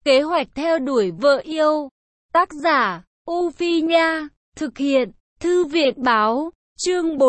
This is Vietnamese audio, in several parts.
Kế hoạch theo đuổi vợ yêu. Tác giả, U Phi Nha. Thực hiện, Thư viện Báo. Chương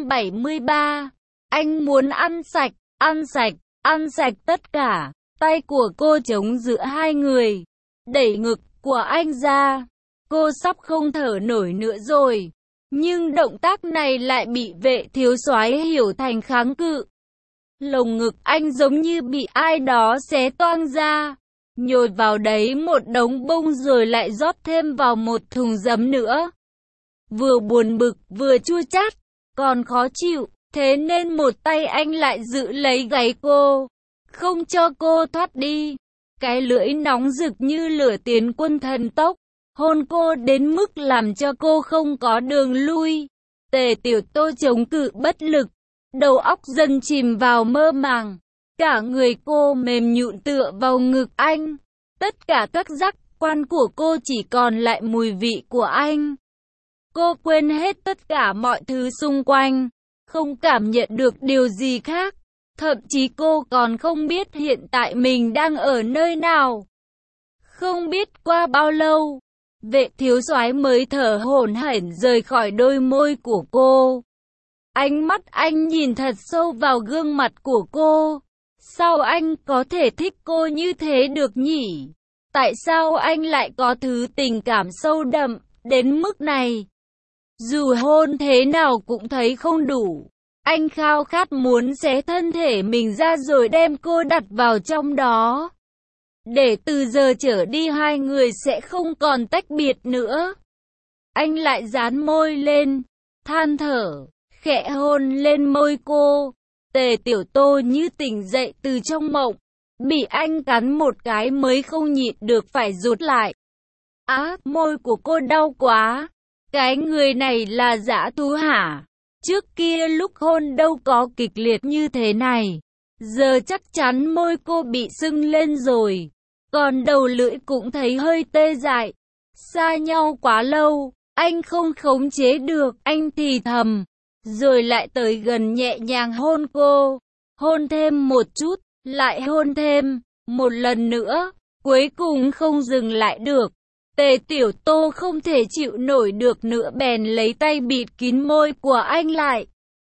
473. Anh muốn ăn sạch, ăn sạch, ăn sạch tất cả. Tay của cô chống giữa hai người, đẩy ngực của anh ra. Cô sắp không thở nổi nữa rồi. Nhưng động tác này lại bị vệ thiếu soái hiểu thành kháng cự. Lồng ngực anh giống như bị ai đó xé toang ra, nhồi vào đấy một đống bông rồi lại rót thêm vào một thùng giấm nữa. Vừa buồn bực vừa chua chát, còn khó chịu, thế nên một tay anh lại giữ lấy gáy cô, không cho cô thoát đi. Cái lưỡi nóng rực như lửa tiến quân thần tốc, hôn cô đến mức làm cho cô không có đường lui. Tề Tiểu Tô chống cự bất lực, đầu óc dần chìm vào mơ màng. Cả người cô mềm nhũn tựa vào ngực anh. Tất cả các giác quan của cô chỉ còn lại mùi vị của anh. Cô quên hết tất cả mọi thứ xung quanh, không cảm nhận được điều gì khác. Thậm chí cô còn không biết hiện tại mình đang ở nơi nào. Không biết qua bao lâu, vệ thiếu soái mới thở hổn hển rời khỏi đôi môi của cô. Ánh mắt anh nhìn thật sâu vào gương mặt của cô. Sao anh có thể thích cô như thế được nhỉ? Tại sao anh lại có thứ tình cảm sâu đậm đến mức này? Dù hôn thế nào cũng thấy không đủ. Anh khao khát muốn xé thân thể mình ra rồi đem cô đặt vào trong đó. Để từ giờ trở đi hai người sẽ không còn tách biệt nữa. Anh lại dán môi lên, than thở, khẽ hôn lên môi cô. Tề Tiểu Tô như tỉnh dậy từ trong mộng, bị anh cắn một cái mới không nhịn được phải rụt lại. Môi của cô đau quá. Cái người này là dã thú hả? Trước kia lúc hôn đâu có kịch liệt như thế này. Giờ chắc chắn môi cô bị sưng lên rồi. Còn đầu lưỡi cũng thấy hơi tê dại. Xa nhau quá lâu, anh không khống chế được, anh thì thầm. Rồi lại tới gần nhẹ nhàng hôn cô. Hôn thêm một chút, lại hôn thêm, một lần nữa, cuối cùng không dừng lại được. Tề Tiểu Tô không thể chịu nổi được nữa bèn lấy tay bịt kín môi của anh lại.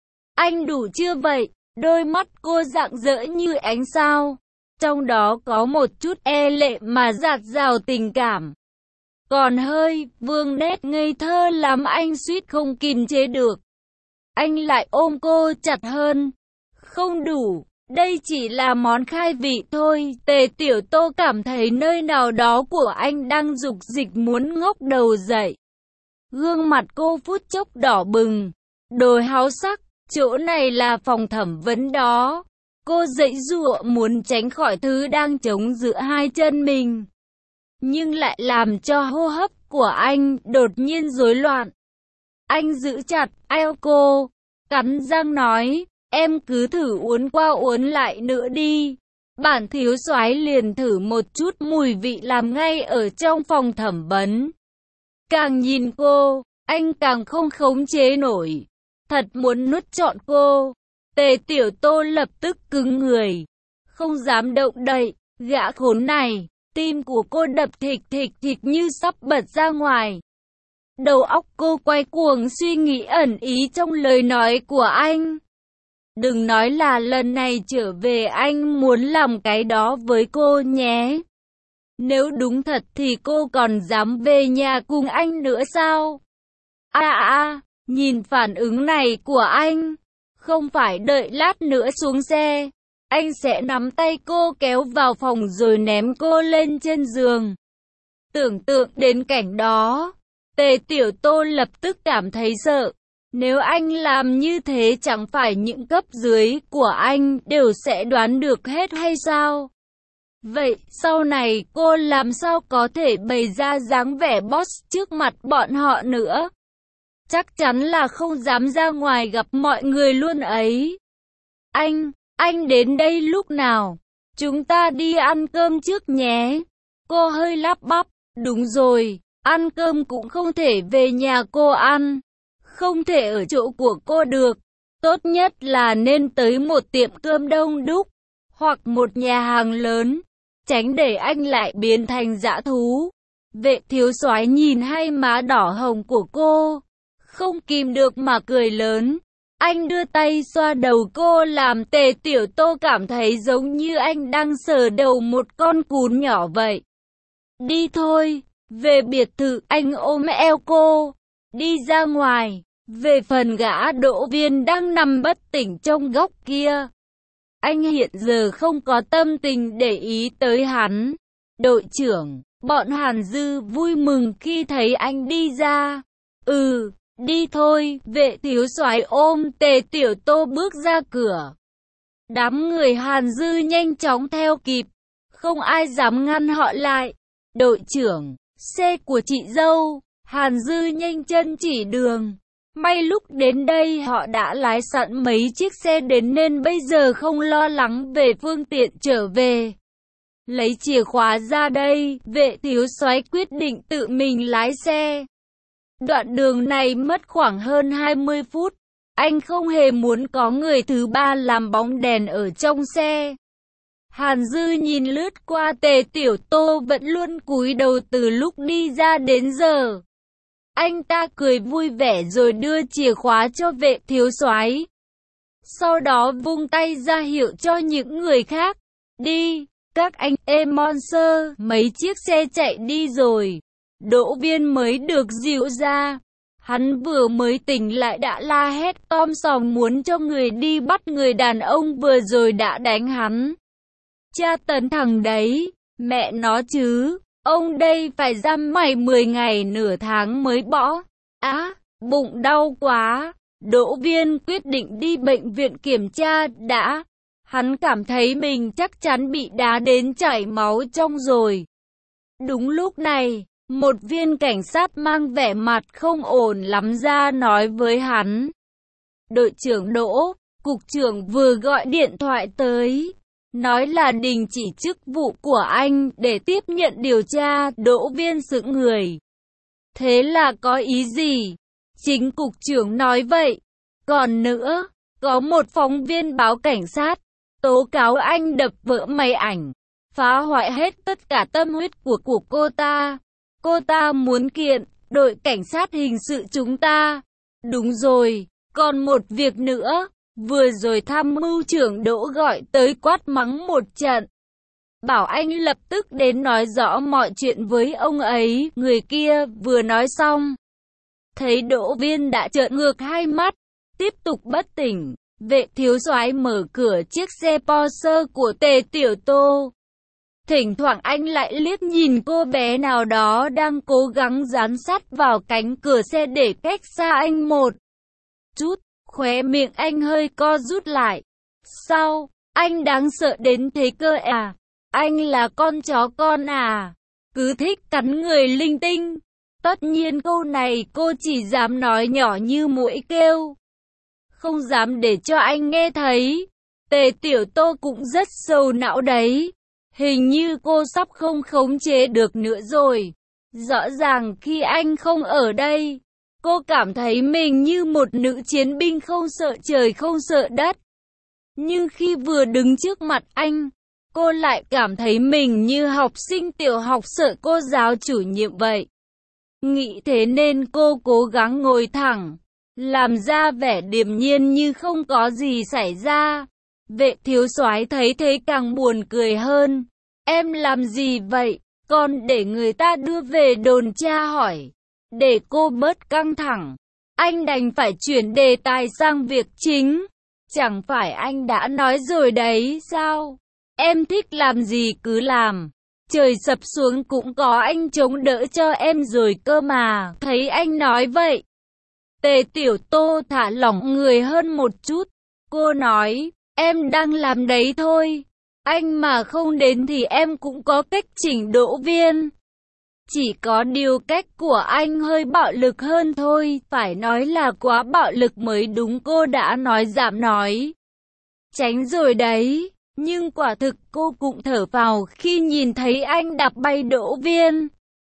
Anh đủ chưa vậy? Đôi mắt cô rạng rỡ như ánh sao. Trong đó có một chút e lệ mà dạt dào tình cảm. Còn hơi vương nét ngây thơ lắm, anh suýt không kìm chế được. Anh lại ôm cô chặt hơn. Không đủ, đây chỉ là món khai vị thôi. Tề Tiểu Tô cảm thấy nơi nào đó của anh đang dục dịch muốn ngóc đầu dậy. Gương mặt cô phút chốc đỏ bừng, đôi háo sắc. Chỗ này là phòng thẩm vấn đó. Cô giãy giụa muốn tránh khỏi thứ đang chống giữa hai chân mình, nhưng lại làm cho hô hấp của anh đột nhiên rối loạn. Anh giữ chặt eo cô, cắn răng nói, em cứ thử uốn qua uốn lại nữa đi. Bản thiếu soái liền thử một chút mùi vị làm ngay ở trong phòng thẩm vấn. Càng nhìn cô, anh càng không khống chế nổi, thật muốn nuốt trọn cô. Tề Tiểu Tô lập tức cứng người, không dám động đậy. Gã khốn này, tim của cô đập thịch thịch thịch như sắp bật ra ngoài. Đầu óc cô quay cuồng suy nghĩ ẩn ý trong lời nói của anh. Đừng nói là lần này trở về anh muốn làm cái đó với cô nhé. Nếu đúng thật thì cô còn dám về nhà cùng anh nữa sao? Nhìn phản ứng này của anh. Không phải đợi lát nữa xuống xe, anh sẽ nắm tay cô kéo vào phòng rồi ném cô lên trên giường. Tưởng tượng đến cảnh đó, Tề Tiểu Tô lập tức cảm thấy sợ. Nếu anh làm như thế chẳng phải những cấp dưới của anh đều sẽ đoán được hết hay sao? Vậy sau này cô làm sao có thể bày ra dáng vẻ boss trước mặt bọn họ nữa? Chắc chắn là không dám ra ngoài gặp mọi người luôn ấy. Anh đến đây lúc nào? Chúng ta đi ăn cơm trước nhé. Cô hơi lắp bắp. Đúng rồi, ăn cơm cũng không thể về nhà cô ăn. Không thể ở chỗ của cô được. Tốt nhất là nên tới một tiệm cơm đông đúc, hoặc một nhà hàng lớn. tránh để anh lại biến thành dã thú. Vệ thiếu soái nhìn hai má đỏ hồng của cô, không kìm được mà cười lớn. Anh đưa tay xoa đầu cô làm Tề Tiểu Tô cảm thấy giống như anh đang sờ đầu một con cún nhỏ vậy. Đi thôi, về biệt thự. Anh ôm eo cô, đi ra ngoài. Về phần gã Đỗ Viên đang nằm bất tỉnh trong góc kia, anh hiện giờ không có tâm tình để ý tới hắn. Đội trưởng, bọn Hàn Dư vui mừng khi thấy anh đi ra. Đi thôi. Vệ thiếu soái ôm Tề Tiểu Tô bước ra cửa. Đám người Hàn Dư nhanh chóng theo kịp, không ai dám ngăn họ lại. Đội trưởng, xe của chị dâu. Hàn Dư nhanh chân chỉ đường. May lúc đến đây họ đã lái sẵn mấy chiếc xe đến nên bây giờ không lo lắng về phương tiện trở về. Lấy chìa khóa ra đây, vệ thiếu soái quyết định tự mình lái xe. Đoạn đường này mất khoảng hơn 20 phút. Anh không hề muốn có người thứ ba làm bóng đèn ở trong xe. Hàn Dư nhìn lướt qua Tề Tiểu Tô vẫn luôn cúi đầu từ lúc đi ra đến giờ. Anh ta cười vui vẻ rồi đưa chìa khóa cho vệ thiếu soái. Sau đó vung tay ra hiệu cho những người khác. Đi, các anh em Monster. Mấy chiếc xe chạy đi rồi. Đỗ Viên mới được dịu ra. Hắn vừa mới tỉnh lại đã la hét tom sòm muốn cho người đi bắt người đàn ông vừa rồi đã đánh hắn. Tra tấn thằng đấy, mẹ nó chứ. Ông đây phải giam mày 10 ngày nửa tháng mới bỏ. Bụng đau quá. Đỗ Viên quyết định đi bệnh viện kiểm tra đã. Hắn cảm thấy mình chắc chắn bị đá đến chảy máu trong rồi. Đúng lúc này, một viên cảnh sát mang vẻ mặt không ổn lắm ra nói với hắn. Đội trưởng Đỗ, cục trưởng vừa gọi điện thoại tới. Nói là đình chỉ chức vụ của anh để tiếp nhận điều tra. Đỗ Viên sững người. Thế là có ý gì? Chính cục trưởng nói vậy. Còn nữa, có một phóng viên báo cảnh sát tố cáo anh đập vỡ máy ảnh, phá hoại hết tất cả tâm huyết của cô ta. Cô ta muốn kiện đội cảnh sát hình sự chúng ta. Đúng rồi, còn một việc nữa. Vừa rồi tham mưu trưởng Đỗ gọi tới quát mắng một trận. Bảo anh lập tức đến nói rõ mọi chuyện với ông ấy. Người kia vừa nói xong, thấy Đỗ Viên đã trợn ngược hai mắt, tiếp tục bất tỉnh. Vệ thiếu soái mở cửa chiếc xe Porsche của Tề Tiểu Tô. Thỉnh thoảng anh lại liếc nhìn cô bé nào đó đang cố gắng dán sát vào cánh cửa xe để cách xa anh một chút. Khóe miệng anh hơi co rút lại. Sao? Anh đáng sợ đến thế cơ à? Anh là con chó con à? Cứ thích cắn người linh tinh. Tất nhiên câu này cô chỉ dám nói nhỏ như muỗi kêu, không dám để cho anh nghe thấy. Tề Tiểu Tô cũng rất sầu não đấy. Hình như cô sắp không khống chế được nữa rồi. Rõ ràng khi anh không ở đây, cô cảm thấy mình như một nữ chiến binh không sợ trời không sợ đất. Nhưng khi vừa đứng trước mặt anh, cô lại cảm thấy mình như học sinh tiểu học sợ cô giáo chủ nhiệm vậy. Nghĩ thế nên cô cố gắng ngồi thẳng, làm ra vẻ điềm nhiên như không có gì xảy ra. Vệ thiếu soái thấy thế càng buồn cười hơn. Em làm gì vậy? Còn để người ta đưa về đồn tra hỏi. Để cô bớt căng thẳng, anh đành phải chuyển đề tài sang việc chính. Chẳng phải anh đã nói rồi đấy sao? Em thích làm gì cứ làm. Trời sập xuống cũng có anh chống đỡ cho em rồi cơ mà. Thấy anh nói vậy, Tề Tiểu Tô thả lỏng người hơn một chút. Cô nói, em đang làm đấy thôi. Anh mà không đến thì em cũng có cách chỉnh Đỗ Viên. Chỉ có điều cách của anh hơi bạo lực hơn thôi. Phải nói là quá bạo lực mới đúng, cô đã nói giảm nói tránh rồi đấy. Nhưng quả thực cô cũng thở phào khi nhìn thấy anh đạp bay Đỗ Viên.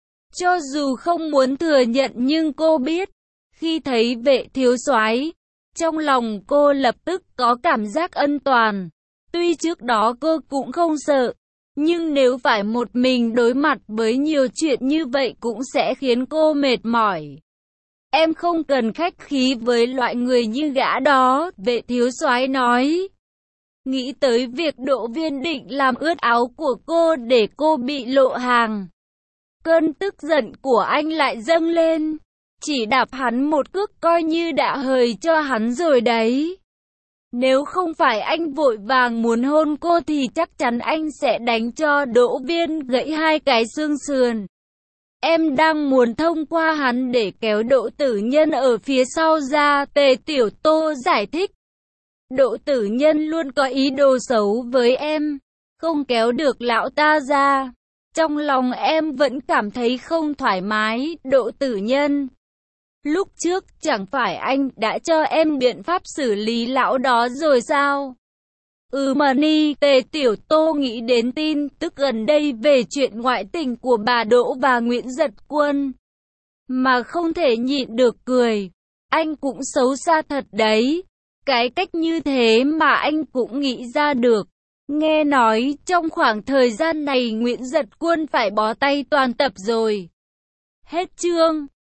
Cho dù không muốn thừa nhận nhưng cô biết, khi thấy vệ thiếu soái, trong lòng cô lập tức có cảm giác an toàn. Tuy trước đó cô cũng không sợ, Nhưng nếu phải một mình đối mặt với nhiều chuyện như vậy cũng sẽ khiến cô mệt mỏi. Em không cần khách khí với loại người như gã đó, Vệ thiếu soái nói. Nghĩ tới việc Đỗ Viên định làm ướt áo của cô để cô bị lộ hàng. Cơn tức giận của anh lại dâng lên. Chỉ đạp hắn một cước coi như đã hời cho hắn rồi đấy. Nếu không phải anh vội vàng muốn hôn cô thì chắc chắn anh sẽ đánh cho Đỗ Viên gãy 2 cái xương sườn. Em đang muốn thông qua hắn để kéo Đỗ Tử Nhân ở phía sau ra, Tề Tiểu Tô giải thích. Đỗ Tử Nhân luôn có ý đồ xấu với em, không kéo được lão ta ra. Trong lòng em vẫn cảm thấy không thoải mái, Đỗ Tử Nhân. Lúc trước chẳng phải anh đã cho em biện pháp xử lý lão đó rồi sao? Mà ni, Tề Tiểu Tô nghĩ đến tin tức gần đây về chuyện ngoại tình của bà Đỗ và Nguyễn Giật Quân. Mà không thể nhịn được cười. Anh cũng xấu xa thật đấy. Cái cách như thế mà anh cũng nghĩ ra được. Nghe nói trong khoảng thời gian này Nguyễn Giật Quân phải bó tay toàn tập rồi. Hết chương.